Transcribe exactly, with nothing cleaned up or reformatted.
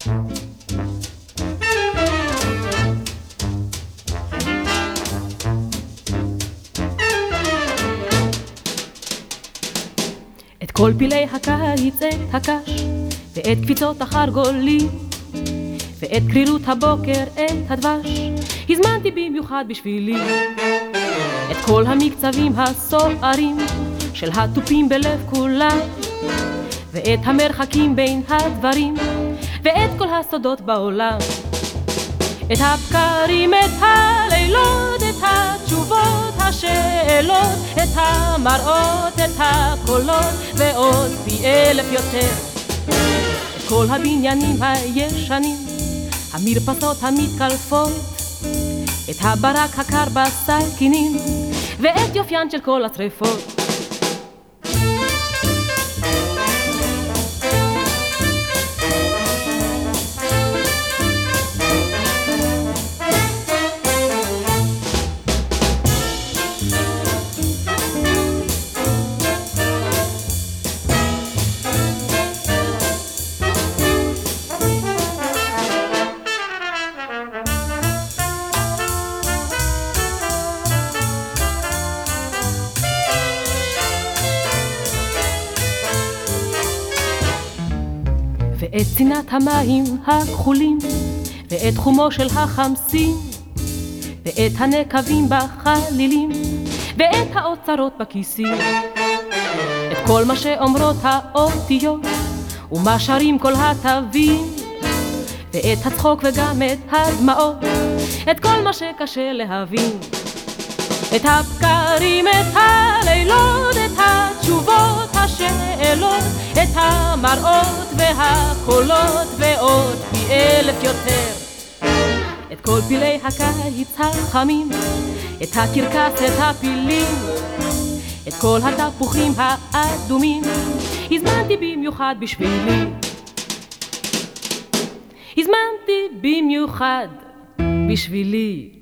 את כל פילי הקיץ, את הקש ואת קפיצות החרגולים ואת קרירות הבוקר, את הדבש הזמנתי במיוחד בשבילי. את כל המקצבים הסוערים של התופים בלב כולם ואת המרחקים בין הדברים ואת כל הסודות בעולם, את הבקרים, את הלילות, את התשובות, השאלות, את המראות, את הקולות ועוד פי אלף יותר. את כל הבניינים הישנים, המרפסות המתקלפות, את הברק הקר בסכינים ואת יופיין של כל השריפות. ואת צינת המים הכחולים ואת חומו של החמסים ואת הנקבים בחלילים ואת האוצרות בכיסים, את כל מה שאומרות האותיות ומה שרים כל התווים ואת הצחוק וגם את הדמעות, את כל מה שקשה להבין, את הבקרים, את הלילות, את התשובות, השאלות, את המראות והקולות ועוד פי אלף יותר. את כל פילי הקיץ החמים, את הקרקס, את הפילים, את כל התפוחים האדומים הזמנתי במיוחד בשבילי. הזמנתי במיוחד בשבילי.